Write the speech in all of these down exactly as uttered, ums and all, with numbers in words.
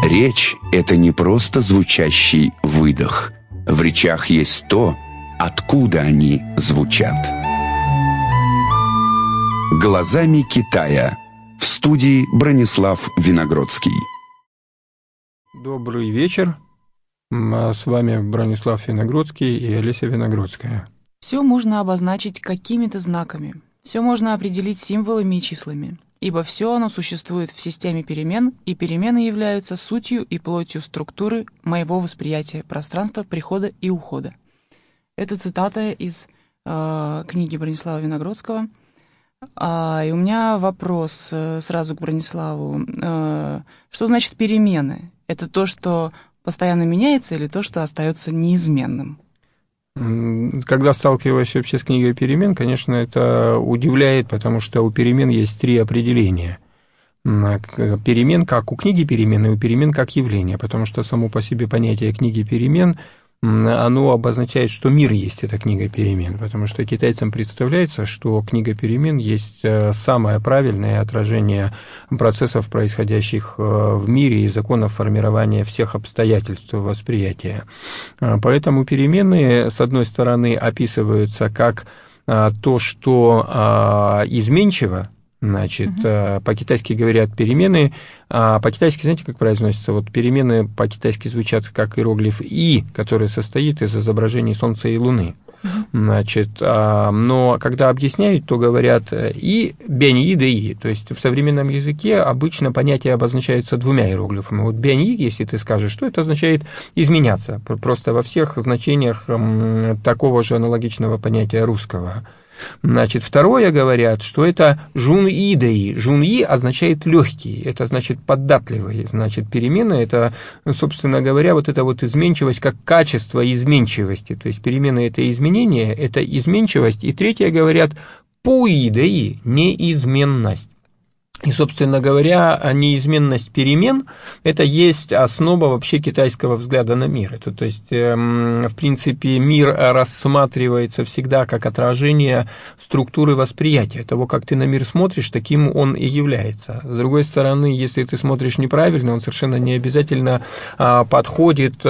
Речь – это не просто звучащий выдох. В речах есть то, откуда они звучат. «Глазами Китая». В студии Бронислав Виногродский. Добрый вечер. С вами Бронислав Виногродский и Олеся Виногродская. Все можно обозначить какими-то знаками. Все можно определить символами и числами. Ибо все оно существует в системе перемен, и перемены являются сутью и плотью структуры моего восприятия пространства прихода и ухода. Это цитата из э, книги Бронислава Виногродского. А, и у меня вопрос э, сразу к Брониславу. Э, что значит перемены? Это то, что постоянно меняется, или то, что остается неизменным? Когда сталкиваюсь вообще с книгой перемен, конечно, это удивляет, потому что у перемен есть три определения. Перемен как у книги перемен и у перемен как явление, потому что само по себе понятие книги перемен, оно обозначает, что мир есть эта книга перемен, потому что китайцам представляется, что книга перемен есть самое правильное отражение процессов, происходящих в мире, и законов формирования всех обстоятельств восприятия. Поэтому перемены, с одной стороны, описываются как то, что изменчиво. Значит, uh-huh. по-китайски говорят перемены, а по-китайски, знаете, как произносится? Вот перемены по-китайски звучат как иероглиф «и», который состоит из изображений Солнца и Луны. Uh-huh. Значит, но когда объясняют, то говорят «и», «бянь-и», «да-и». То есть в современном языке обычно понятия обозначаются двумя иероглифами. Вот «бянь-и», если ты скажешь, что это означает изменяться. Просто во всех значениях такого же аналогичного понятия русского. Значит, второе говорят, что это жун-и даи. Жун-и означает легкий, это значит податливый. Значит, перемена – это, собственно говоря, вот эта вот изменчивость как качество изменчивости. То есть перемена – это изменение, это изменчивость. И третье говорят пуи даи, неизменность. И, собственно говоря, неизменность перемен – это есть основа вообще китайского взгляда на мир. Это, то есть, в принципе, мир рассматривается всегда как отражение структуры восприятия. Того, как ты на мир смотришь, таким он и является. С другой стороны, если ты смотришь неправильно, он совершенно не обязательно подходит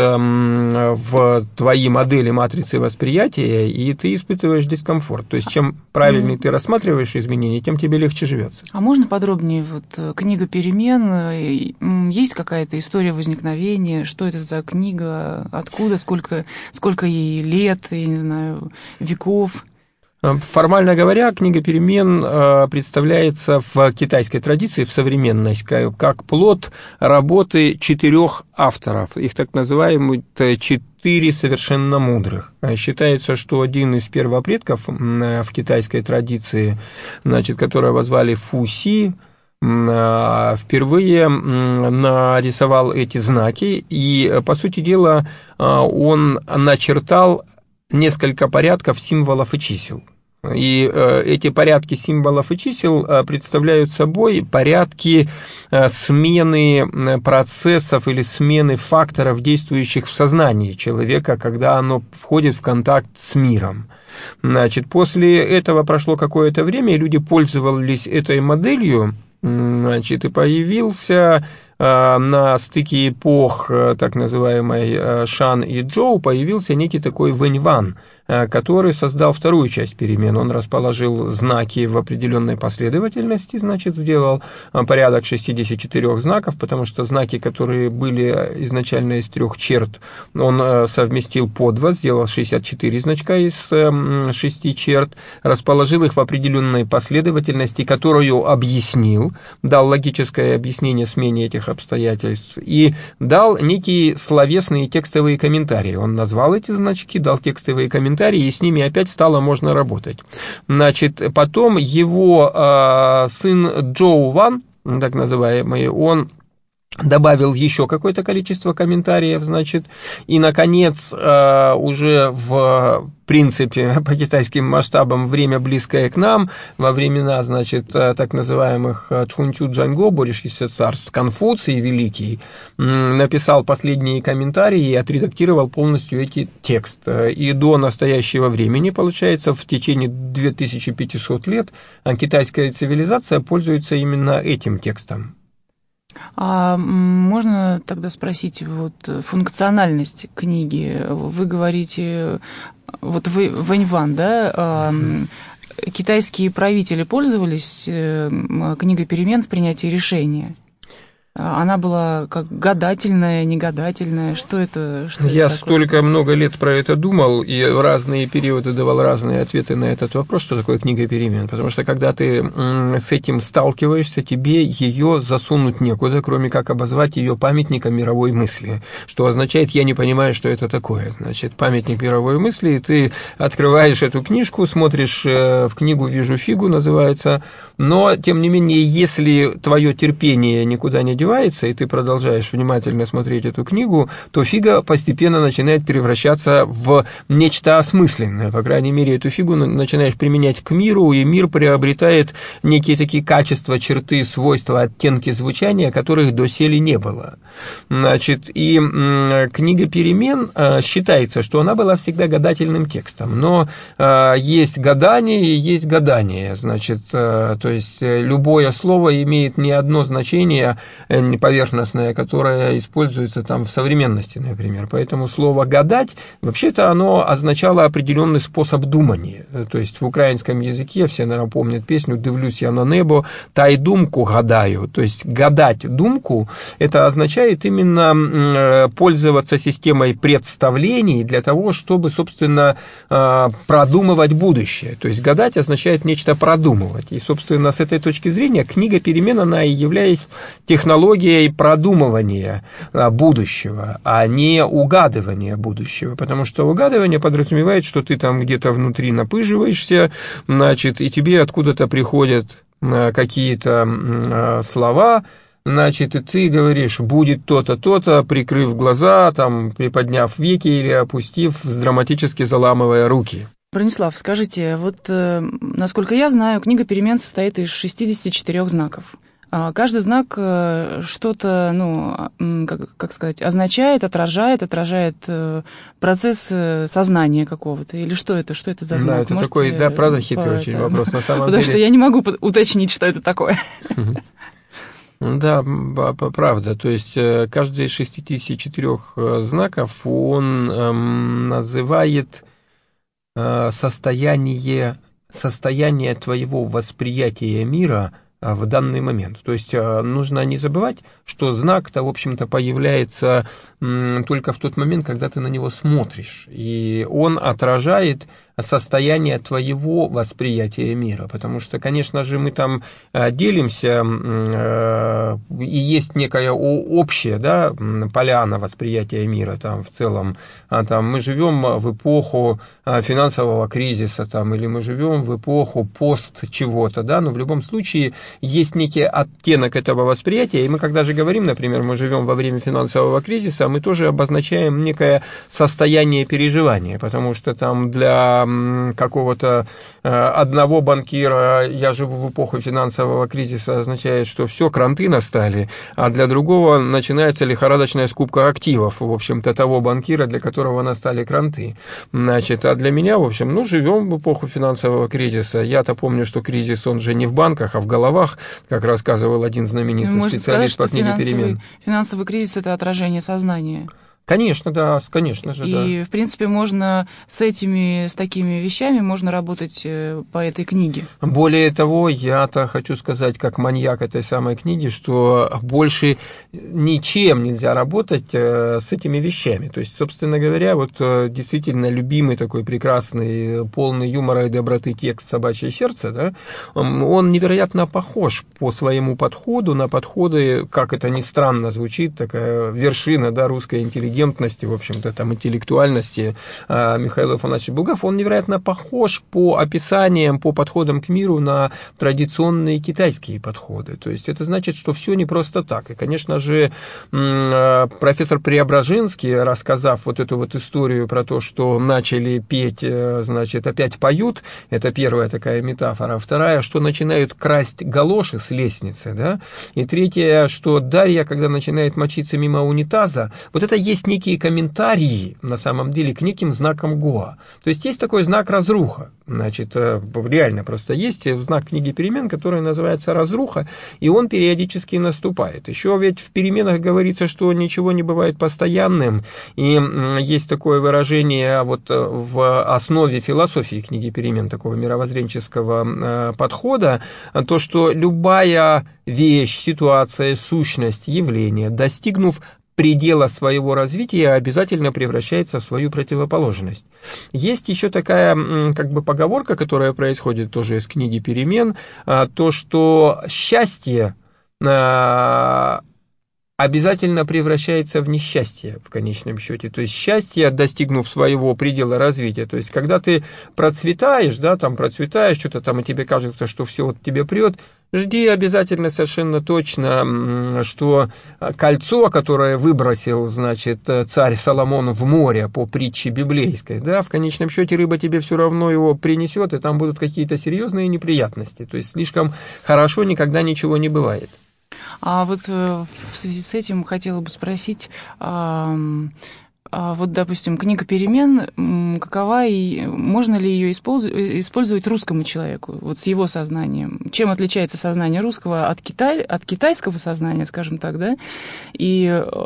в твои модели матрицы восприятия, и ты испытываешь дискомфорт. То есть, чем правильнее ты рассматриваешь изменения, тем тебе легче живется. А можно подробнее? Вот книга перемен, есть какая-то история возникновения, что это за книга, откуда, сколько, сколько ей лет, я не знаю, веков? Формально говоря, книга перемен представляется в китайской традиции, в современность, как плод работы четырех авторов, их так называемых четыре совершенно мудрых. Считается, что один из первопредков в китайской традиции, значит, которого звали Фу Си, впервые нарисовал эти знаки, и, по сути дела, он начертал несколько порядков символов и чисел. И эти порядки символов и чисел представляют собой порядки смены процессов или смены факторов, действующих в сознании человека, когда оно входит в контакт с миром. Значит, после этого прошло какое-то время, и люди пользовались этой моделью. Значит, и появился э, на стыке эпох, э, так называемой э, Шан и Джоу, появился некий такой Вэнь Ван, э, который создал вторую часть перемен. Он расположил знаки в определенной последовательности, значит, сделал э, порядок шестьдесят четыре знаков, потому что знаки, которые были изначально из трех черт, он э, совместил по два, сделал шестьдесят четыре значка из э, шести черт, расположил их в определенной последовательности, которую объяснил, дал логическое объяснение смене этих обстоятельств и дал некие словесные текстовые комментарии. Он назвал эти значки, дал текстовые комментарии, и с ними опять стало можно работать. Значит, потом его э, сын Джоу Ван, так называемый, он добавил еще какое-то количество комментариев, значит, и, наконец, уже в принципе по китайским масштабам время близкое к нам, во времена, значит, так называемых Чхунчу Джанго, борющихся царств, Конфуций Великий написал последние комментарии и отредактировал полностью эти тексты. И до настоящего времени, получается, в течение две тысячи пятисот лет китайская цивилизация пользуется именно этим текстом. А можно тогда спросить вот функциональность книги? Вы говорите, вот вы, Вэнь Ван, да, китайские правители пользовались книгой перемен в принятии решения? Она была как гадательная, негадательная. Что это? Что Я это столько много лет про это думал, и в разные периоды давал разные ответы на этот вопрос, что такое книга перемен. Потому что когда ты с этим сталкиваешься, тебе ее засунуть некуда, кроме как обозвать ее памятником мировой мысли. Что означает, я не понимаю, что это такое. Значит, памятник мировой мысли, и ты открываешь эту книжку, смотришь в книгу «Вижу фигу» называется. Но, тем не менее, если твое терпение никуда не девается, и ты продолжаешь внимательно смотреть эту книгу, то фига постепенно начинает превращаться в нечто осмысленное. По крайней мере, эту фигу начинаешь применять к миру, и мир приобретает некие такие качества, черты, свойства, оттенки звучания, которых доселе не было. Значит, и книга перемен считается, что она была всегда гадательным текстом. Но есть гадание и есть гадание. Значит, то есть любое слово имеет не одно значение поверхностное, которое используется там в современности, например. Поэтому слово «гадать» вообще-то оно означало определенный способ думания. То есть в украинском языке, все, наверное, помнят песню «Дивлюсь я на небо, та й думку гадаю». То есть гадать думку, это означает именно пользоваться системой представлений для того, чтобы, собственно, продумывать будущее. То есть гадать означает нечто продумывать. И, собственно, с этой точки зрения книга перемен, она и является технологией продумывания будущего, а не угадывания будущего. Потому что угадывание подразумевает, что ты там где-то внутри напыживаешься, значит, и тебе откуда-то приходят какие-то слова, значит, и ты говоришь, будет то-то, то-то, прикрыв глаза, там, приподняв веки или опустив, драматически заламывая руки. Бронислав, скажите, вот, насколько я знаю, книга перемен состоит из шестидесяти четырёх знаков. Каждый знак что-то, ну, как, как сказать, означает, отражает, отражает процесс сознания какого-то. Или что это? Что это за знак? Да, это Можете такой, да, правда, хитрый очень вопрос на самом деле. Потому что я не могу уточнить, что это такое. Да, правда. То есть каждый из шестидесяти четырёх знаков, он называет состояние, состояние твоего восприятия мира в данный момент. То есть нужно не забывать, что знак-то, в общем-то, появляется только в тот момент, когда ты на него смотришь. И он отражает состояние твоего восприятия мира. Потому что, конечно же, мы там делимся, и есть некая общая, да, поляна восприятия мира там, в целом. Там, мы живем в эпоху финансового кризиса, там, или мы живем в эпоху пост чего-то, да, но в любом случае есть некий оттенок этого восприятия, и мы, когда же говорим, например, мы живем во время финансового кризиса, мы тоже обозначаем некое состояние переживания, потому что там для какого-то одного банкира «я живу в эпоху финансового кризиса» означает, что все, кранты настали, а для другого начинается лихорадочная скупка активов, в общем-то, того банкира, для которого настали кранты. Значит, а для меня, в общем, ну, живем в эпоху финансового кризиса. Я-то помню, что кризис, он же не в банках, а в головах, как рассказывал один знаменитый Можно специалист сказать, по книге финансовый, перемен. Финансовый кризис – это отражение сознания. Конечно, да, конечно же, да. И, в принципе, можно с этими, с такими вещами можно работать по этой книге. Более того, я-то хочу сказать, как маньяк этой самой книги, что больше ничем нельзя работать с этими вещами. То есть, собственно говоря, вот действительно любимый такой прекрасный, полный юмора и доброты текст «Собачье сердце», да, он невероятно похож по своему подходу на подходы, как это ни странно звучит, такая вершина, да, русской интеллигентности, в общем-то, там, интеллектуальности Михаил Афанасьевич Булгаков, он невероятно похож по описаниям, по подходам к миру на традиционные китайские подходы. То есть это значит, что все не просто так. И, конечно же, профессор Преображенский, рассказав вот эту вот историю про то, что начали петь, значит, опять поют, это первая такая метафора. Вторая, что начинают красть галоши с лестницы, да? И третья, что Дарья, когда начинает мочиться мимо унитаза, вот это есть есть некие комментарии, на самом деле, к неким знакам Гоа. То есть есть такой знак разруха. Значит, реально просто есть знак книги перемен, который называется разруха, и он периодически наступает. Еще ведь в переменах говорится, что ничего не бывает постоянным, и есть такое выражение вот в основе философии книги перемен, такого мировоззренческого подхода, то, что любая вещь, ситуация, сущность, явление, достигнув предела своего развития, обязательно превращается в свою противоположность. Есть еще такая как бы поговорка, которая происходит тоже из книги перемен, то, что счастье обязательно превращается в несчастье в конечном счете. То есть счастье, достигнув своего предела развития. То есть когда ты процветаешь, да, там процветаешь, что-то там, и тебе кажется, что все вот тебе прет, жди обязательно совершенно точно, что кольцо, которое выбросил, значит, царь Соломон в море по притче библейской, да, в конечном счете рыба тебе все равно его принесет, и там будут какие-то серьезные неприятности. То есть слишком хорошо никогда ничего не бывает. А вот в связи с этим хотела бы спросить, а, а вот, допустим, книга перемен, какова и можно ли ее использовать русскому человеку, вот с его сознанием? Чем отличается сознание русского от, китай, от китайского сознания, скажем так, да? И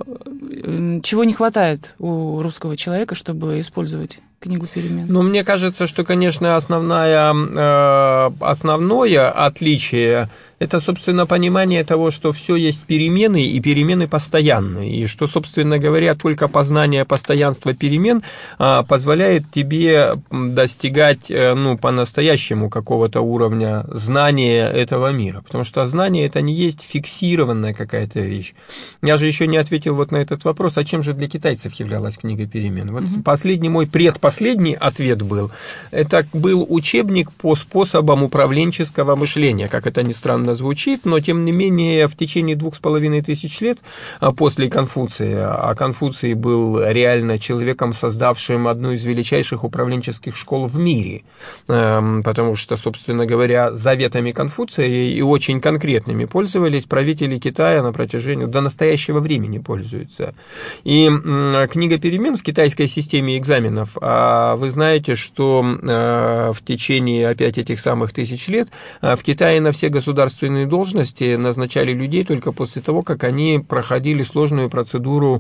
чего не хватает у русского человека, чтобы использовать книгу перемен? Ну, мне кажется, что, конечно, основная, э, основное отличие – это, собственно, понимание того, что все есть перемены, и перемены постоянные, и что, собственно говоря, только познание постоянства перемен э, позволяет тебе достигать, э, ну, по-настоящему какого-то уровня знания этого мира, потому что знание – это не есть фиксированная какая-то вещь. Я же еще не ответил вот на этот вопрос, а чем же для китайцев являлась книга перемен? Вот mm-hmm. последний мой предпоследний Последний ответ был, это был учебник по способам управленческого мышления, как это ни странно звучит, но тем не менее в течение двух с половиной тысяч лет после Конфуция, а Конфуций был реально человеком, создавшим одну из величайших управленческих школ в мире, потому что, собственно говоря, заветами Конфуция и очень конкретными пользовались правители Китая на протяжении, до настоящего времени пользуются. И книга перемен в китайской системе экзаменов, вы знаете, что в течение опять этих самых тысяч лет в Китае на все государственные должности назначали людей только после того, как они проходили сложную процедуру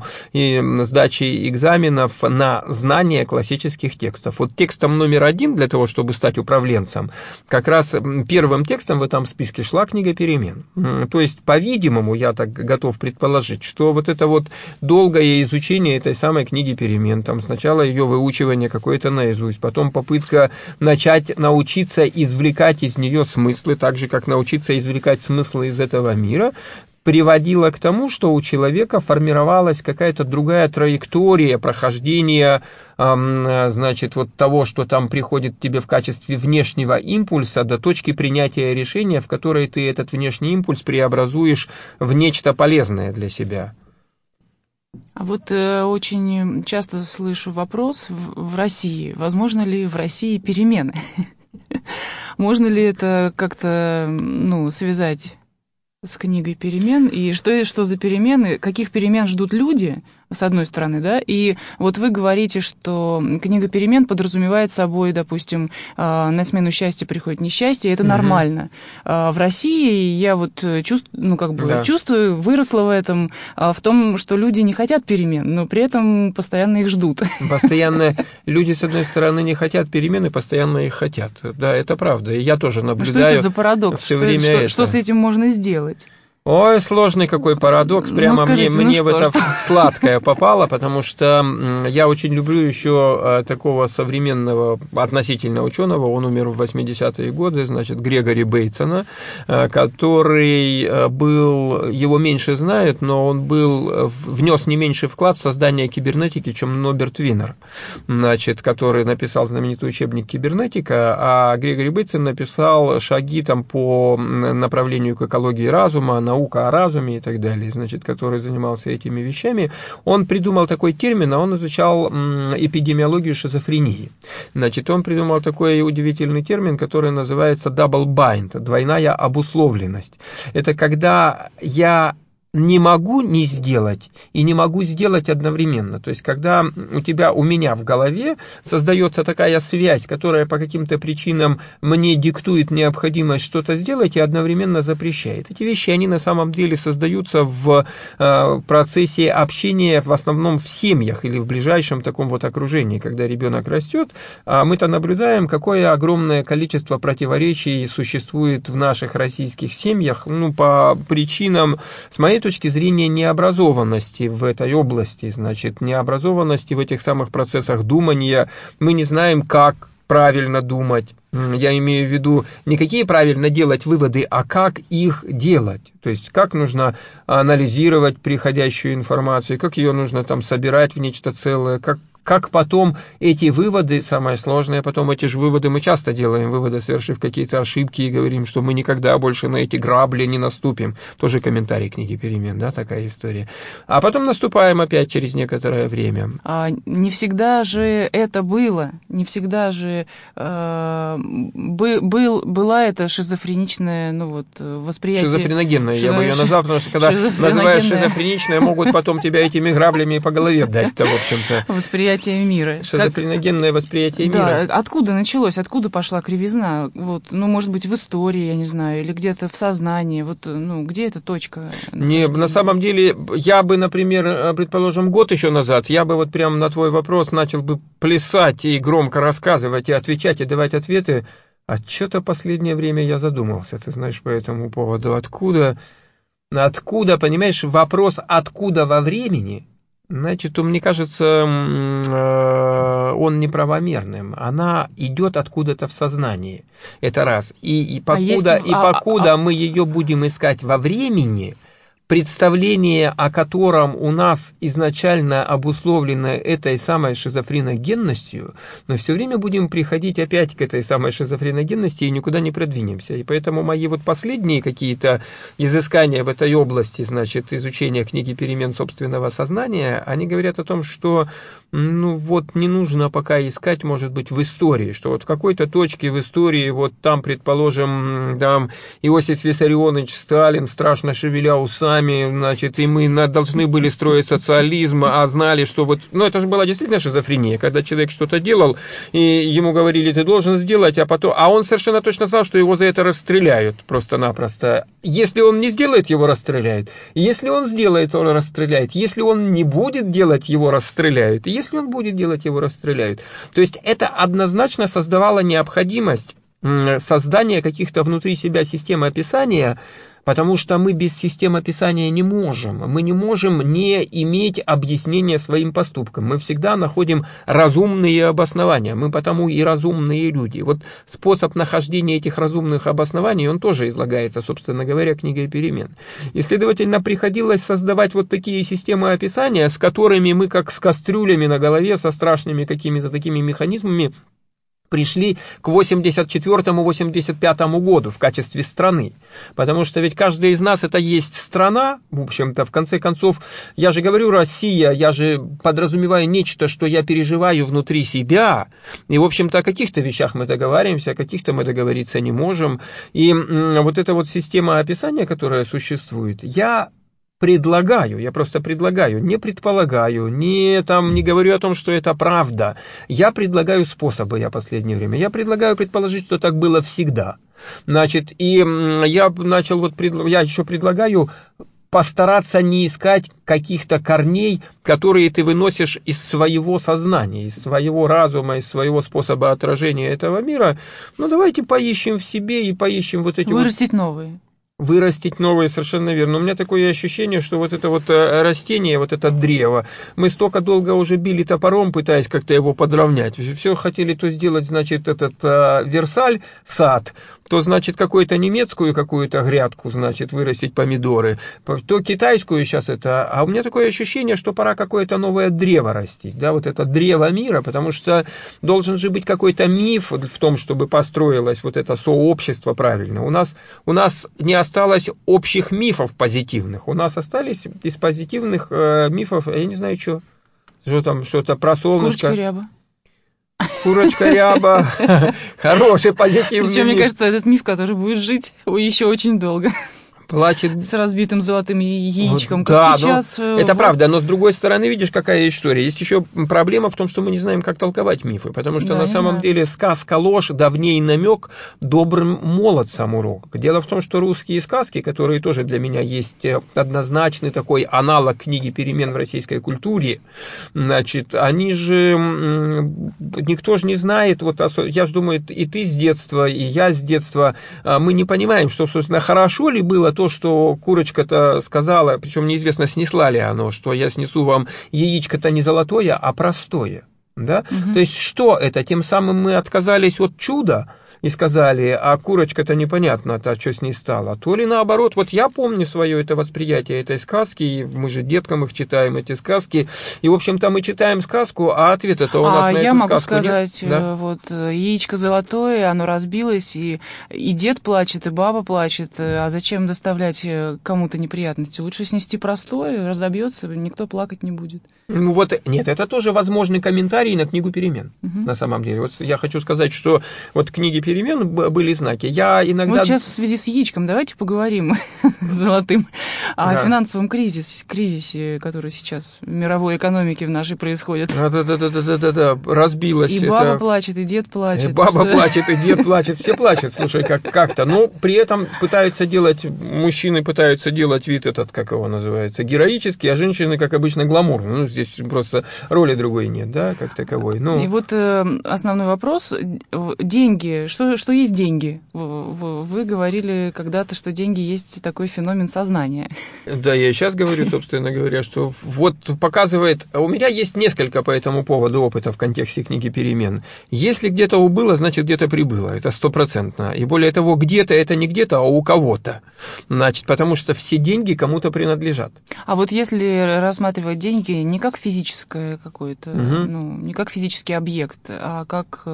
сдачи экзаменов на знание классических текстов. Вот текстом номер один для того, чтобы стать управленцем, как раз первым текстом в этом списке шла книга перемен. То есть, по-видимому, я так готов предположить, что вот это вот долгое изучение этой самой книги перемен, там сначала ее выучивание какое-то наизусть, потом попытка начать научиться извлекать из нее смыслы, так же, как научиться извлекать смыслы из этого мира, приводило к тому, что у человека формировалась какая-то другая траектория прохождения, э, значит, вот того, что там приходит тебе в качестве внешнего импульса, до точки принятия решения, в которой ты этот внешний импульс преобразуешь в нечто полезное для себя. А вот э, очень часто слышу вопрос в, в России, возможно ли в России перемены? Можно ли это как-то, ну, связать с книгой перемен? И что, что за перемены? Каких перемен ждут люди, с одной стороны, да? И вот вы говорите, что книга перемен подразумевает собой, допустим, на смену счастья приходит несчастье, это угу. нормально. В России я вот чувств, ну, как бы да. чувствую, выросла в этом, в том, что люди не хотят перемен, но при этом постоянно их ждут. Постоянно люди, с одной стороны, не хотят перемен, и постоянно их хотят. Да, это правда. И я тоже наблюдаю. А что это за парадокс? Все что, время что, это. что с этим можно сделать? Ой, сложный какой парадокс, прямо ну, скажите, мне, ну мне в это сладкое попало, потому что я очень люблю еще такого современного относительно ученого, он умер в восьмидесятые годы, значит, Грегори Бейтсона, который был, его меньше знают, но он был, внес не меньший вклад в создание кибернетики, чем Норберт Винер, значит, который написал знаменитый учебник «Кибернетика», а Грегори Бейтсон написал шаги там по направлению к экологии разума, наука о разуме и так далее, значит, который занимался этими вещами, он придумал такой термин, а он изучал эпидемиологию шизофрении. Значит, он придумал такой удивительный термин, который называется double bind, двойная обусловленность. Это когда я не могу не сделать и не могу сделать одновременно. То есть, когда у тебя, у меня в голове создается такая связь, которая по каким-то причинам мне диктует необходимость что-то сделать и одновременно запрещает. Эти вещи, они на самом деле создаются в э, процессе общения, в основном в семьях или в ближайшем таком вот окружении, когда ребенок растет. А мы-то наблюдаем, какое огромное количество противоречий существует в наших российских семьях, ну, по причинам, с моей точки зрения, необразованности в этой области, значит, необразованности в этих самых процессах думания. Мы не знаем, как правильно думать. Я имею в виду не какие правильно делать выводы, а как их делать. То есть, как нужно анализировать приходящую информацию, как ее нужно там собирать в нечто целое, как Как потом эти выводы, самое сложное, потом эти же выводы, мы часто делаем выводы, совершив какие-то ошибки, и говорим, что мы никогда больше на эти грабли не наступим. Тоже комментарий книги «Перемен», да, такая история. А потом наступаем опять через некоторое время. А не всегда же это было, не всегда же э, бы, был, была эта шизофреничная, ну вот, восприятие... Шизофреногенная, Шизо... я бы ее назвал, потому что когда называешь шизофреничная, могут потом тебя этими граблями по голове дать-то, в общем-то. Восприятие мира. Шизофреногенное восприятие да, мира. Откуда началось, откуда пошла кривизна? Вот, ну, может быть, в истории, я не знаю, или где-то в сознании. Вот, ну, где эта точка? Не, на самом деле, я бы, например, предположим, год еще назад, я бы вот прямо на твой вопрос начал бы плясать и громко рассказывать, и отвечать, и давать ответы. А что-то последнее время я задумался, ты знаешь, по этому поводу. Откуда, откуда, понимаешь, вопрос «откуда» во времени... Значит, мне кажется, он неправомерным. Она идет откуда-то в сознании. Это раз. И, и покуда, а есть... и покуда а, а... мы ее будем искать во времени, представление о котором у нас изначально обусловлено этой самой шизофреногенностью, мы все время будем приходить опять к этой самой шизофреногенности и никуда не продвинемся. И поэтому мои вот последние какие-то изыскания в этой области, значит, изучения книги «Перемен собственного сознания», они говорят о том, что ну вот не нужно пока искать, может быть, в истории, что вот в какой-то точке в истории, вот там, предположим, там Иосиф Виссарионович Сталин, страшно шевеля усами, значит, и мы должны были строить социализм, а знали, что вот, ну это же была действительно шизофрения, когда человек что-то делал, и ему говорили, ты должен сделать, а потом, а он совершенно точно знал, что его за это расстреляют просто-напросто. Если он не сделает, его расстреляют. Если он сделает, он расстреляет. Если он не будет делать, его расстреляют. Если он будет делать, его расстреляют. То есть это однозначно создавало необходимость создания каких-то внутри себя систем описания, потому что мы без систем описания не можем. Мы не можем не иметь объяснения своим поступкам. Мы всегда находим разумные обоснования. Мы потому и разумные люди. Вот способ нахождения этих разумных обоснований, он тоже излагается, собственно говоря, книгой «Перемен». И, следовательно, приходилось создавать вот такие системы описания, с которыми мы, как с кастрюлями на голове, со страшными какими-то такими механизмами, пришли к восемьдесят четвёртому — восемьдесят пятому году в качестве страны. Потому что ведь каждый из нас это есть страна, в общем-то, в конце концов, я же говорю Россия, я же подразумеваю нечто, что я переживаю внутри себя, и, в общем-то, о каких-то вещах мы договариваемся, о каких-то мы договориться не можем. И вот эта вот система описания, которая существует, я... предлагаю, я просто предлагаю, не предполагаю, не, там, не говорю о том, что это правда. Я предлагаю способы, я последнее время. Я предлагаю предположить, что так было всегда. Значит, и я начал, вот, я еще предлагаю постараться не искать каких-то корней, которые ты выносишь из своего сознания, из своего разума, из своего способа отражения этого мира. Ну, давайте поищем в себе и поищем вот эти... Вырастить вот... новые. Вырастить новые, совершенно верно. У меня такое ощущение, что вот это вот растение, вот это древо, мы столько долго уже били топором, пытаясь как-то его подровнять. Все хотели то сделать, значит, этот Версаль, сад, то, значит, какую-то немецкую какую-то грядку, значит, вырастить помидоры, то китайскую сейчас это. А у меня такое ощущение, что пора какое-то новое древо растить, да, вот это древо мира, потому что должен же быть какой-то миф в том, чтобы построилось вот это сообщество правильно. У нас, у нас не осталось общих мифов позитивных. У нас остались из позитивных э, мифов, я не знаю, что, что там, что-то про солнышко. Курочка ряба. Курочка ряба. Хороший позитивный миф. Причем, мне кажется, этот миф, который будет жить еще очень долго. плачет с разбитым золотым яичком, вот, как да, сейчас. Но это вот. правда, но с другой стороны, видишь, какая история. Есть еще проблема в том, что мы не знаем, как толковать мифы, потому что Да, на самом знаю. деле сказка ложь, давней намек, добрым молодцам урок. Дело в том, что русские сказки, которые тоже для меня есть однозначный такой аналог книги перемен в российской культуре, значит, они же, никто же не знает, вот я же думаю, и ты с детства, и я с детства, мы не понимаем, что, собственно, хорошо ли было то, что курочка-то сказала, причем неизвестно, снесла ли оно, что я снесу вам яичко-то не золотое, а простое. Да? Угу. То есть, что это? Тем самым мы отказались от чуда и сказали, а курочка-то непонятно, а что с ней стало. То ли наоборот, вот я помню свое это восприятие этой сказки, и мы же деткам их читаем, эти сказки, и, в общем-то, мы читаем сказку, а ответ это у нас а на я эту могу сказку сказать, нет? Да? Вот яичко золотое, оно разбилось, и, и дед плачет, и баба плачет, а зачем доставлять кому-то неприятности? Лучше снести простое, разобьется, никто плакать не будет. Ну вот, нет, это тоже возможный комментарий на книгу перемен, угу. на самом деле. Вот я хочу сказать, что вот книги перемен были знаки. Я иногда... Вот сейчас в связи с яичком давайте поговорим золотым о да. финансовом кризисе, кризисе, который сейчас в мировой экономике в нашей происходит. Да-да-да-да-да-да, разбилась. И это... баба плачет, и дед плачет. И баба что... плачет, и дед плачет, все плачут, слушай, как- как-то. Но при этом пытаются делать, мужчины пытаются делать вид этот, как его называется, героический, а женщины, как обычно, гламурный. Ну, здесь просто роли другой нет, да, как таковой. Ну... И вот э, основной вопрос, деньги, что, что есть деньги? Вы говорили когда-то, что деньги есть такой феномен сознания. Да, я и сейчас говорю, собственно говоря, что вот показывает, у меня есть несколько по этому поводу опыта в контексте книги перемен. Если где-то убыло, значит где-то прибыло, это стопроцентно. И более того, где-то это не где-то, а у кого-то. Значит, потому что все деньги кому-то принадлежат. А вот если рассматривать деньги не как физическое какое-то, угу. ну, не как физический объект, а как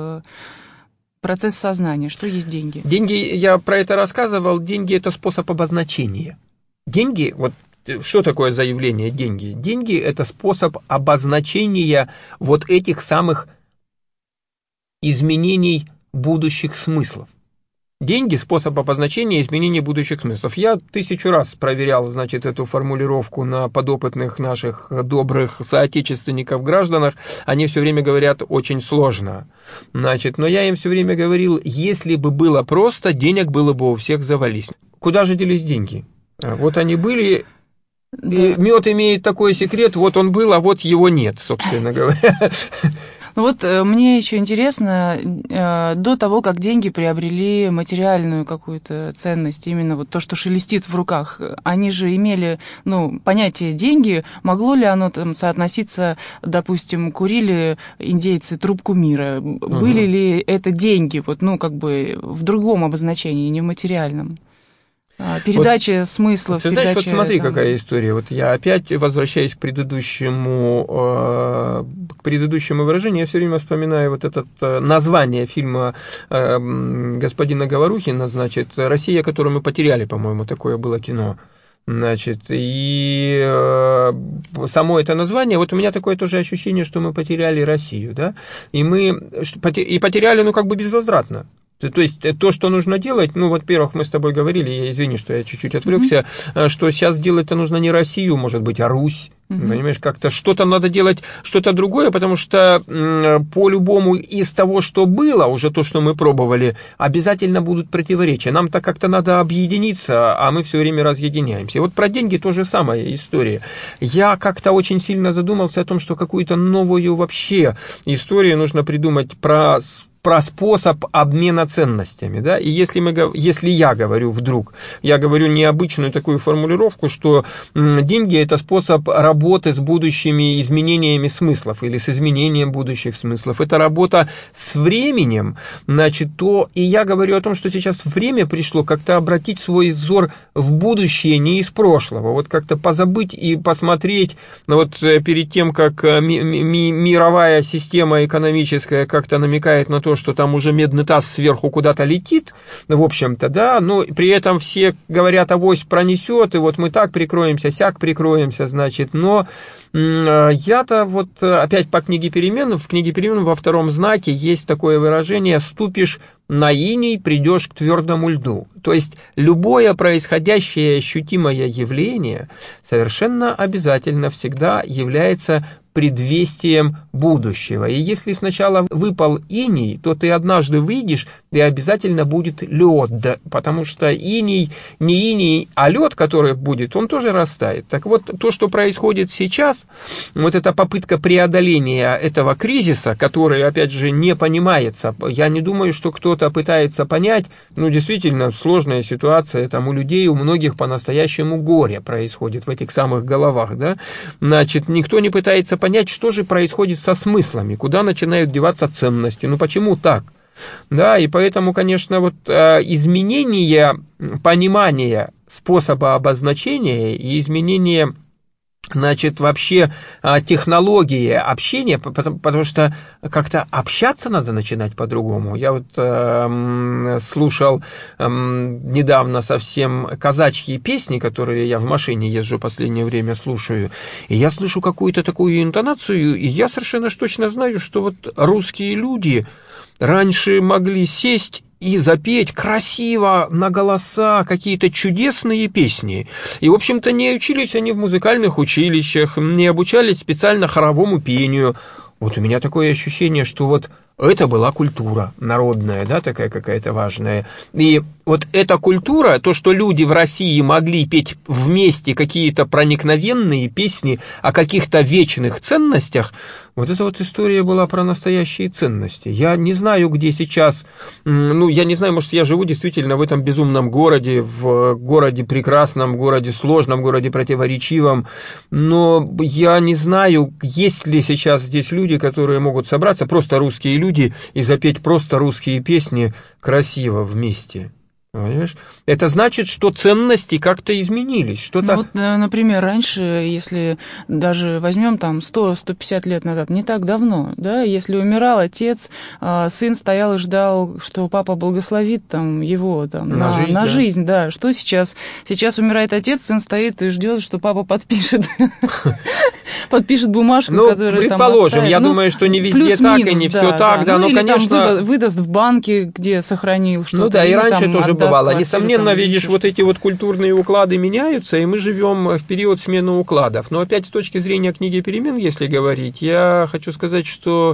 процесс сознания, что есть деньги? Деньги, я про это рассказывал, деньги – это способ обозначения. Деньги, вот что такое заявление деньги? Деньги – это способ обозначения вот этих самых изменений будущих смыслов. Деньги – способ обозначения изменения будущих смыслов. Я тысячу раз проверял, значит, эту формулировку на подопытных наших добрых соотечественников, гражданах. Они все время говорят очень сложно. Значит, но я им все время говорил, если бы было просто, денег было бы у всех завались. Куда же делись деньги? Вот они были... Да. Мед имеет такой секрет, вот он был, а вот его нет, собственно говоря. Ну вот мне еще интересно, до того, как деньги приобрели материальную какую-то ценность, именно вот то, что шелестит в руках, они же имели, ну, понятие деньги, могло ли оно там соотноситься, допустим, курили индейцы трубку мира, угу. Были ли это деньги, вот, ну, как бы в другом обозначении, не в материальном? Передача вот, смыслов. Ты передача, знаешь, вот смотри, там... какая история. Вот я опять возвращаюсь к предыдущему, э, к предыдущему выражению. Я все время вспоминаю вот это э, название фильма э, господина Говорухина, значит, «Россия, которую мы потеряли», по-моему, такое было кино. Значит, и э, само это название, вот у меня такое тоже ощущение, что мы потеряли Россию, да, и мы, и потеряли, ну, как бы безвозвратно. То есть то, что нужно делать, ну, во-первых, мы с тобой говорили, я извини, что я чуть-чуть отвлекся, mm-hmm. что сейчас делать-то нужно не Россию, может быть, а Русь. Mm-hmm. Понимаешь, как-то что-то надо делать, что-то другое, потому что м, по-любому из того, что было, уже то, что мы пробовали, обязательно будут противоречия. Нам-то как-то надо объединиться, а мы все время разъединяемся. И вот про деньги то же самая история. Я как-то очень сильно задумался о том, что какую-то новую вообще историю нужно придумать про... про способ обмена ценностями, да, и если, мы, если я говорю вдруг, я говорю необычную такую формулировку, что деньги – это способ работы с будущими изменениями смыслов или с изменением будущих смыслов, это работа с временем, значит, то и я говорю о том, что сейчас время пришло как-то обратить свой взор в будущее, не из прошлого, вот как-то позабыть и посмотреть, вот перед тем, как ми- ми- мировая система экономическая как-то намекает на то, то, что там уже медный таз сверху куда-то летит, в общем-то, да, но при этом все говорят, авось пронесет, и вот мы так прикроемся, сяк прикроемся, значит, но я-то вот опять по книге перемен, в книге перемен во втором знаке есть такое выражение «ступишь на иней, придешь к твердому льду». То есть любое происходящее ощутимое явление совершенно обязательно всегда является предвестием будущего. И если сначала выпал иней, то ты однажды выйдешь, и обязательно будет лед, потому что иней, не иней, а лед, который будет, он тоже растает. Так вот, то, что происходит сейчас, вот эта попытка преодоления этого кризиса, который, опять же, не понимается, я не думаю, что кто-то пытается понять, ну, действительно, сложная ситуация, там у людей, у многих по-настоящему горе происходит в этих самых головах, да, значит, никто не пытается понять, что же происходит со смыслами, куда начинают деваться ценности, ну почему так? Да, и поэтому, конечно, вот изменение понимания способа обозначения и изменение, значит, вообще технологии общения, потому, потому что как-то общаться надо начинать по-другому. Я вот э, слушал э, недавно совсем казачьи песни, которые я в машине езжу в последнее время слушаю, и я слышу какую-то такую интонацию, и я совершенно точно знаю, что вот русские люди раньше могли сесть и запеть красиво на голоса какие-то чудесные песни. И, в общем-то, не учились они в музыкальных училищах, не обучались специально хоровому пению. Вот у меня такое ощущение, что вот это была культура народная, да, такая какая-то важная. И вот эта культура, то, что люди в России могли петь вместе какие-то проникновенные песни о каких-то вечных ценностях, вот эта вот история была про настоящие ценности. Я не знаю, где сейчас, ну, я не знаю, может, я живу действительно в этом безумном городе, в городе прекрасном, городе сложном, городе противоречивом, но я не знаю, есть ли сейчас здесь люди, которые могут собраться, просто русские люди, и запеть просто русские песни красиво вместе. Понимаешь? Это значит, что ценности как-то изменились. Что-то... Ну, вот, например, раньше, если даже возьмем там сто - сто пятьдесят лет назад, не так давно, да, если умирал отец, сын стоял и ждал, что папа благословит там, его там, на, на, жизнь, на да. жизнь, да. Что сейчас? Сейчас умирает отец, сын стоит и ждет, что папа подпишет подпишет бумажку, ну, которая там предположим, я ну, думаю, что не везде так, и не да, все да, так, да, ну, но, или конечно... Там выдаст в банке, где сохранил что-то. Ну да, и раньше тоже бывало. Квартиру, Несомненно, там, видишь, вот эти вот культурные уклады меняются, и мы живем в период смены укладов. Но опять с точки зрения книги перемен, если говорить, я хочу сказать, что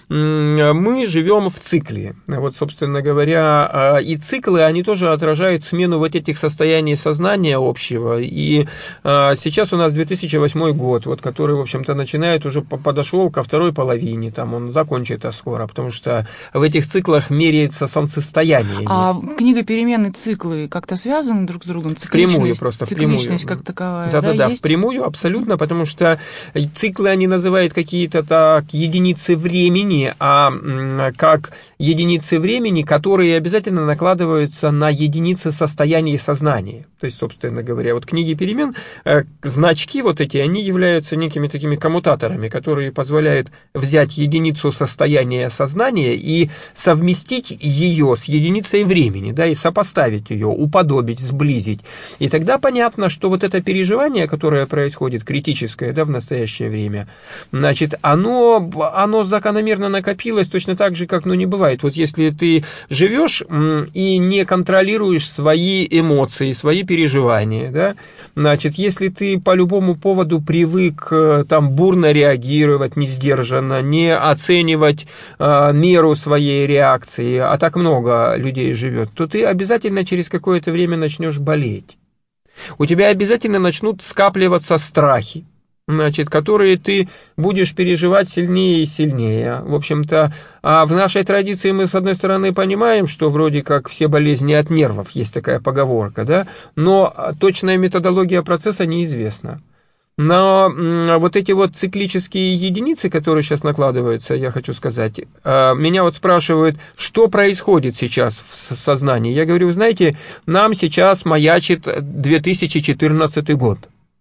мы живем в цикле. Вот, собственно говоря, и циклы, они тоже отражают смену вот этих состояний сознания общего. И сейчас у нас две тысячи восьмой год, вот, который, в общем-то, начинает уже подошел ко второй половине, там он закончится скоро, потому что в этих циклах меряется солнцестояние. А книга перемены, циклы как-то связаны друг с другом? Впрямую просто, впрямую. Цикличность как таковая, Да-да-да, да, впрямую, абсолютно, потому что циклы они называют какие-то так единицы времени, а как единицы времени, которые обязательно накладываются на единицы состояния сознания. То есть, собственно говоря, вот книги перемен, значки вот эти, они являются некими такими коммутаторами, которые позволяют взять единицу состояния сознания и совместить ее с единицей времени, да, и сопоставить ее, уподобить, сблизить. И тогда понятно, что вот это переживание, которое происходит, критическое, да, в настоящее время, значит, оно, оно закономерно накопилось точно так же, как, ну, не бывает. Вот если ты живешь и не контролируешь свои эмоции, свои переживания, да, значит, если ты по любому поводу привык там бурно реагировать, не сдержанно, не оценивать э, меру своей реакции, а так много людей живет, то ты обязательно через какое-то время начнешь болеть. У тебя обязательно начнут скапливаться страхи, значит, которые ты будешь переживать сильнее и сильнее. В общем-то, а в нашей традиции мы, с одной стороны, понимаем, что вроде как все болезни от нервов, есть такая поговорка, да, но точная методология процесса неизвестна. Но вот эти вот циклические единицы, которые сейчас накладываются, я хочу сказать, меня вот спрашивают, что происходит сейчас в сознании. Я говорю, вы знаете, нам сейчас маячит две тысячи четырнадцатый год.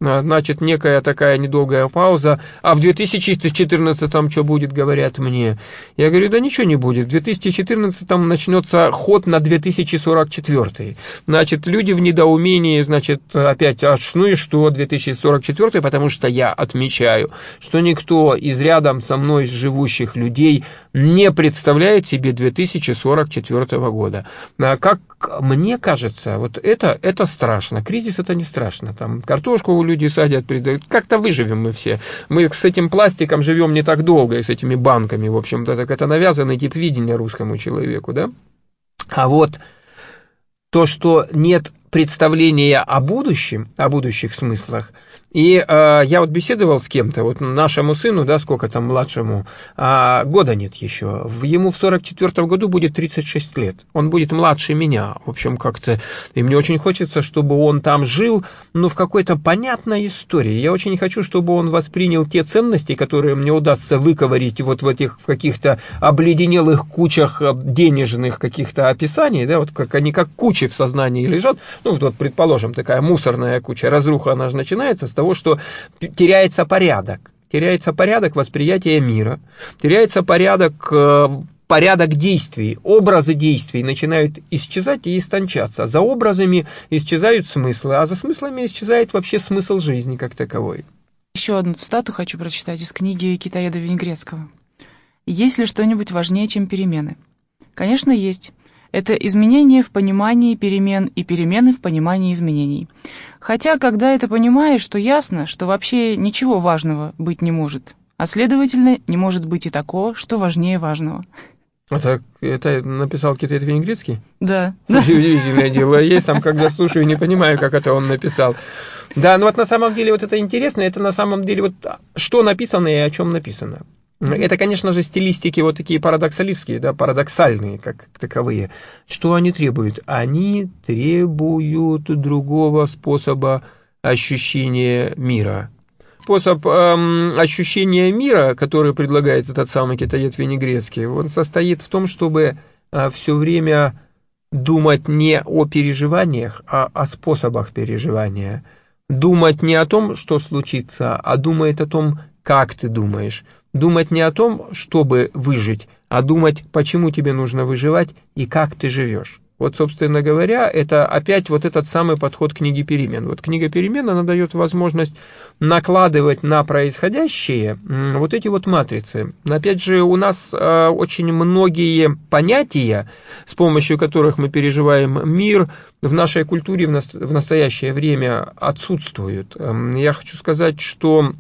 Значит, некая такая недолгая пауза. А в две тысячи четырнадцатом что будет, говорят мне? Я говорю, да ничего не будет. В две тысячи четырнадцатом начнется ход на две тысячи сорок четвёртый. Значит, люди в недоумении, значит, опять, аж ну и что, две тысячи сорок четвёртый, потому что я отмечаю, что никто из рядом со мной живущих людей не представляет себе две тысячи сорок четвёртого года. Как мне кажется, вот это, это страшно. Кризис это не страшно. Там картошку люди садят, как-то выживем мы все. Мы с этим пластиком живем не так долго, и с этими банками, в общем-то, так это навязанный тип видения русскому человеку, да? А вот то, что нет представления о будущем, о будущих смыслах, и э, я вот беседовал с кем-то, вот нашему сыну, да, сколько там младшему, а, года нет еще, ему в сорок четвёртом году будет тридцать шесть лет, он будет младше меня, в общем, как-то, и мне очень хочется, чтобы он там жил, ну, в какой-то понятной истории, я очень хочу, чтобы он воспринял те ценности, которые мне удастся выковырить вот в этих, в каких-то обледенелых кучах денежных каких-то описаний, да, вот как они как кучи в сознании лежат, ну, вот, предположим, такая мусорная куча, разруха, она же начинается с того, что теряется порядок, теряется порядок восприятия мира, теряется порядок, порядок действий, образы действий начинают исчезать и истончаться. За образами исчезают смыслы, а за смыслами исчезает вообще смысл жизни как таковой. Еще одну цитату хочу прочитать из книги Китаеда Венегрецкого. «Есть ли что-нибудь важнее, чем перемены?» Конечно, есть. Это изменения в понимании перемен и перемены в понимании изменений. Хотя, когда это понимаешь, то ясно, что вообще ничего важного быть не может, а следовательно, не может быть и такого, что важнее важного. Это, это написал Китаед Венегрецкий? Да. Удивительное дело. Есть там, когда слушаю, не понимаю, как это он написал. Да, но вот на самом деле вот это интересно, это на самом деле вот что написано и о чем написано. Это, конечно же, стилистики вот такие парадоксалистские, да, парадоксальные, как таковые. Что они требуют? Они требуют другого способа ощущения мира. Способ эм, ощущения мира, который предлагает этот самый Китаед Венегрецкий, он состоит в том, чтобы э, все время думать не о переживаниях, а о способах переживания. Думать не о том, что случится, а думать о том, как ты думаешь. Думать не о том, чтобы выжить, а думать, почему тебе нужно выживать и как ты живешь. Вот, собственно говоря, это опять вот этот самый подход книги перемен. Вот книга перемен, она дает возможность накладывать на происходящее вот эти вот матрицы. Опять же, у нас очень многие понятия, с помощью которых мы переживаем мир, в нашей культуре в настоящее время отсутствуют. Я хочу сказать, что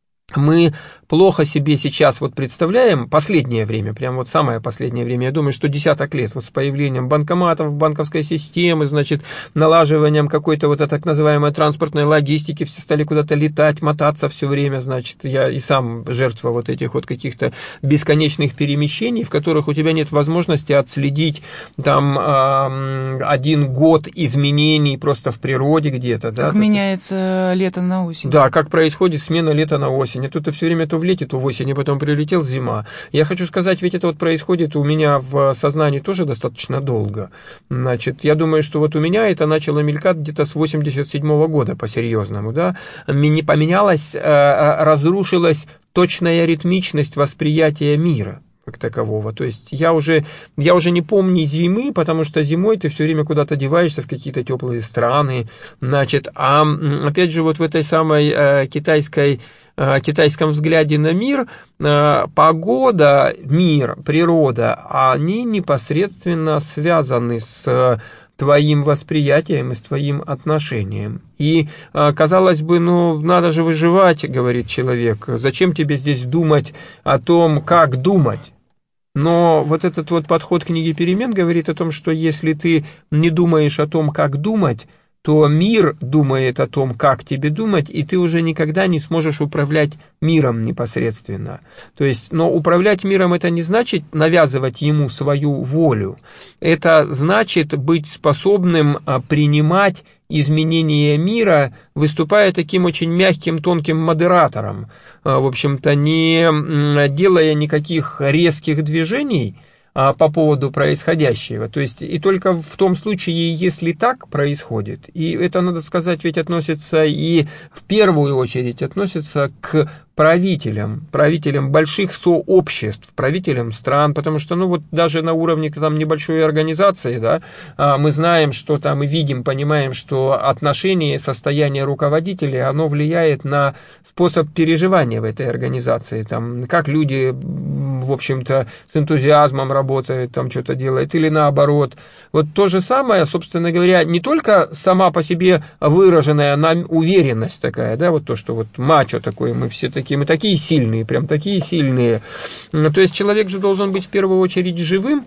мы плохо себе сейчас вот представляем, последнее время, прям вот самое последнее время, я думаю, что десяток лет, вот с появлением банкоматов, банковской системы, значит, налаживанием какой-то вот так называемой транспортной логистики, все стали куда-то летать, мотаться все время, значит, я и сам жертва вот этих вот каких-то бесконечных перемещений, в которых у тебя нет возможности отследить там э, один год изменений просто в природе где-то. Как да, меняется лето на осень. Да, как происходит смена лета на осень. А тут все время то в лете, то в осени, потом прилетел зима. Я хочу сказать, ведь это вот происходит у меня в сознании тоже достаточно долго. Значит, я думаю, что вот у меня это начало мелькать где-то с восемьдесят седьмого года по-серьезному, да. Не поменялась, разрушилась точная ритмичность восприятия мира как такового. То есть я уже, я уже не помню зимы, потому что зимой ты все время куда-то деваешься в какие-то теплые страны. Значит, а опять же вот в этой самой э, китайской, э, китайском взгляде на мир, э, погода, мир, природа, они непосредственно связаны с твоим восприятием и с твоим отношением. И, казалось бы, ну, надо же выживать, говорит человек, зачем тебе здесь думать о том, как думать? Но вот этот вот подход книги перемен говорит о том, что если ты не думаешь о том, как думать, то мир думает о том, как тебе думать, и ты уже никогда не сможешь управлять миром непосредственно. То есть, но управлять миром это не значит навязывать ему свою волю. Это значит быть способным принимать изменения мира, выступая таким очень мягким, тонким модератором, в общем-то, не делая никаких резких движений, по поводу происходящего. То есть и только в том случае, если так происходит, и это, надо сказать, ведь относится и в первую очередь относится к правителям, правителям больших сообществ, правителям стран, потому что, ну вот даже на уровне там небольшой организации, да, мы знаем, что там и видим, понимаем, что отношение, состояние руководителей, оно влияет на способ переживания в этой организации, там, как люди, в общем-то, с энтузиазмом работают, там что-то делают, или наоборот. Вот то же самое, собственно говоря, не только сама по себе выраженная нам уверенность такая, да, вот то, что вот мачо такой, мы все такие, мы такие сильные, прям такие сильные. То есть человек же должен быть в первую очередь живым.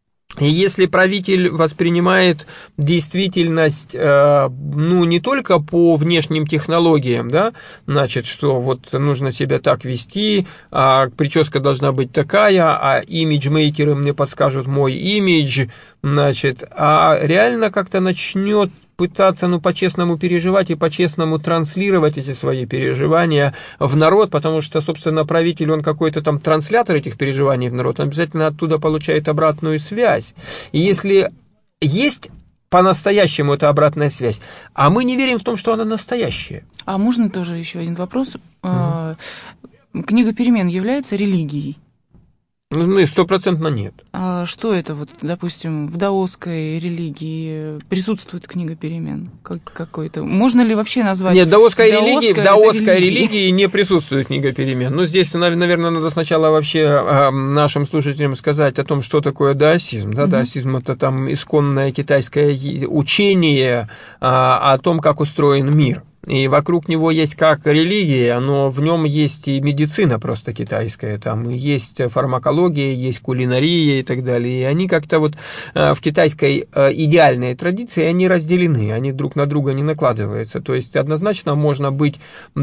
И если правитель воспринимает действительность, ну, не только по внешним технологиям, да, значит, что вот нужно себя так вести, а прическа должна быть такая, а имиджмейкеры мне подскажут мой имидж, значит, а реально как-то начнет пытаться, ну, по-честному переживать и по-честному транслировать эти свои переживания в народ, потому что, собственно, правитель, он какой-то там транслятор этих переживаний в народ, он обязательно оттуда получает обратную связь. И если есть по-настоящему эта обратная связь, а мы не верим в том, что она настоящая. А можно тоже еще один вопрос? Mm-hmm. Книга перемен является религией? Ну, и стопроцентно нет. А что это, вот, допустим, в даосской религии присутствует книга перемен? Как, какой-то? Можно ли вообще назвать? Нет, даосской религии, в даосской религии не присутствует книга перемен. Ну, здесь, наверное, надо сначала вообще нашим слушателям сказать о том, что такое даосизм. Да, угу. Даосизм – это там исконное китайское учение о том, как устроен мир. И вокруг него есть как религия, но в нем есть и медицина просто китайская, там и есть фармакология, есть кулинария и так далее. И они как-то вот в китайской идеальной традиции, они разделены, они друг на друга не накладываются. То есть однозначно можно быть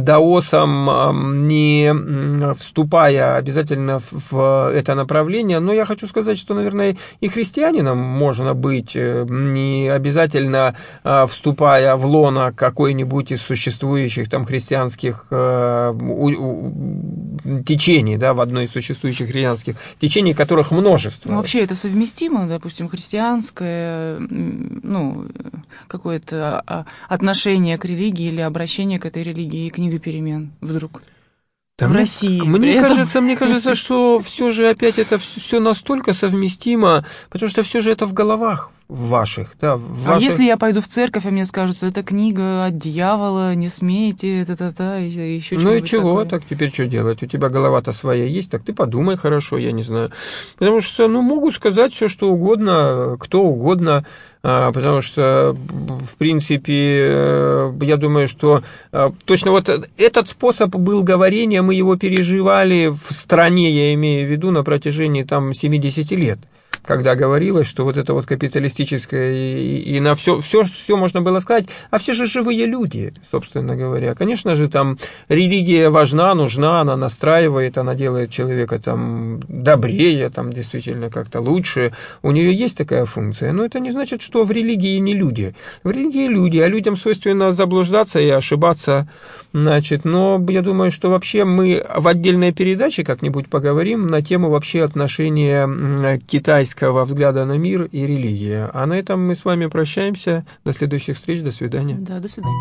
даосом, не вступая обязательно в это направление, но я хочу сказать, что, наверное, и христианином можно быть, не обязательно вступая в лоно какой-нибудь из существующих там христианских э, у, у, течений, да, в одной из существующих христианских течений, которых множество. Ну, вообще это совместимо, допустим, христианское, ну, какое-то отношение к религии или обращение к этой религии и книга перемен вдруг? Да, в России. Мне кажется, мне кажется, что все же опять это все настолько совместимо, потому что все же это в головах ваших, да. В а ваших... если я пойду в церковь, а мне скажут, это книга от дьявола, не смейте, та-та-та, и еще что-нибудь. Ну и чего, такое. Так теперь что делать? У тебя голова-то своя есть, так ты подумай хорошо, я не знаю. Потому что, ну, могут сказать все, что угодно, кто угодно, потому что, в принципе, я думаю, что точно вот этот способ был говорения, мы его переживали в стране, я имею в виду, на протяжении там семидесяти лет. Когда говорилось, что вот это вот капиталистическое, и, и на все, все, все можно было сказать, а все же живые люди, собственно говоря. Конечно же, там религия важна, нужна, она настраивает, она делает человека там добрее, там действительно как-то лучше. У нее есть такая функция, но это не значит, что в религии не люди. В религии люди, а людям свойственно заблуждаться и ошибаться, значит. Но я думаю, что вообще мы в отдельной передаче как-нибудь поговорим на тему вообще отношения китайского взгляда на мир и религия. А на этом мы с вами прощаемся. До следующих встреч. До свидания. Да, до свидания.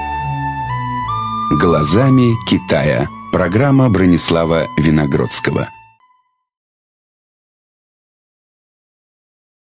Глазами Китая. Программа Бронислава Виногродского.